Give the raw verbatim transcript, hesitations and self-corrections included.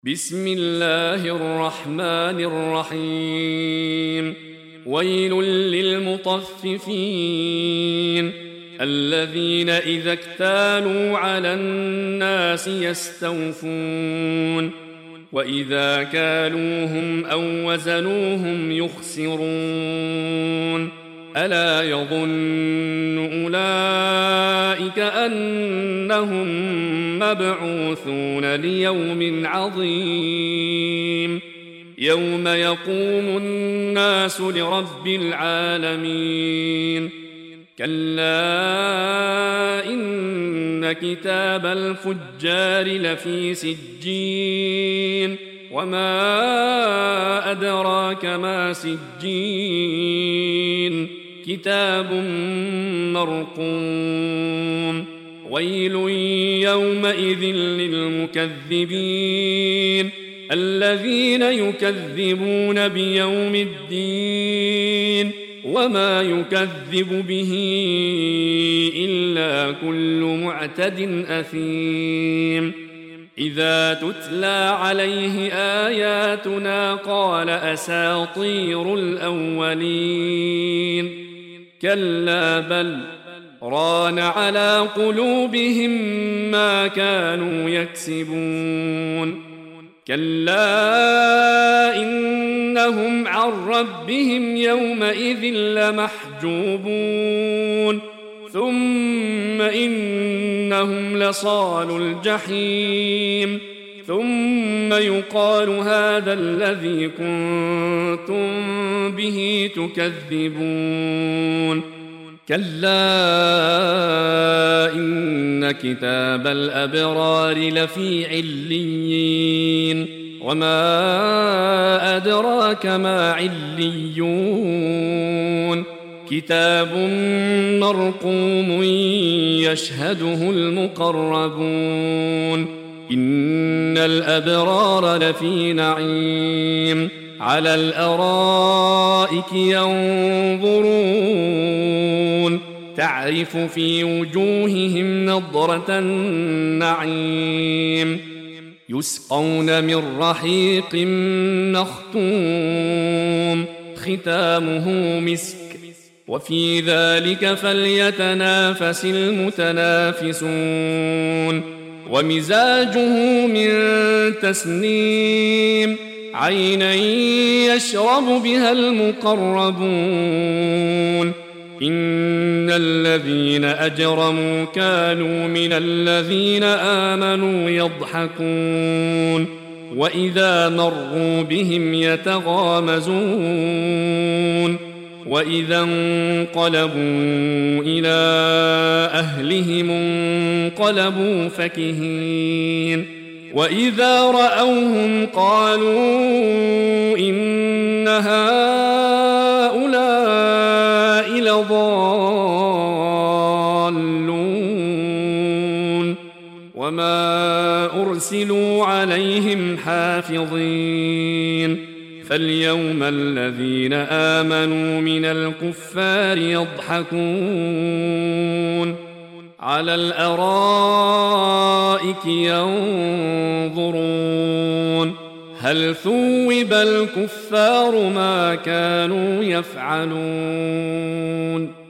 بسم الله الرحمن الرحيم. ويل للمطففين الذين إذا اكتالوا على الناس يستوفون وإذا كالوهم أو وزنوهم يخسرون. ألا يظن أولئك أنهم مبعوثون ليوم عظيم يوم يقوم الناس لرب العالمين. كلا إن كتاب الفجار لفي سجين وما أدراك ما سجين كتاب مرقوم. ويل يومئذ للمكذبين الذين يكذبون بيوم الدين وما يكذب به إلا كل معتد أثيم. إذا تتلى عليه آياتنا قال أساطير الأولين. كلا بل ران على قلوبهم ما كانوا يكسبون. كلا إنهم عن ربهم يومئذ لمحجوبون ثم إنهم لصالو الجحيم ثم يقال هذا الذي كنتم به تكذبون. كلا إن كتاب الأبرار لفي عليين وما أدراك ما عليون كتاب مرقوم يشهده المقربون. إن الأبرار لفي نعيم على الأرائك ينظرون تعرف في وجوههم نضرة النعيم يسقون من رحيق مختوم ختامه مسك وفي ذلك فليتنافس المتنافسون. ومزاجه من تسنيم عينا يشرب بها المقربون. إن الذين أجرموا كانوا من الذين آمنوا يضحكون وإذا مروا بهم يتغامزون وإذا انقلبوا إلى أهلهم انقلبوا فكهين وإذا رأوهم قالوا إن هؤلاء لضالون وما أرسلوا عليهم حافظين. فاليوم الذين آمنوا من الكفار يضحكون على الأرائك ينظرون هل ثوب الكفار ما كانوا يفعلون.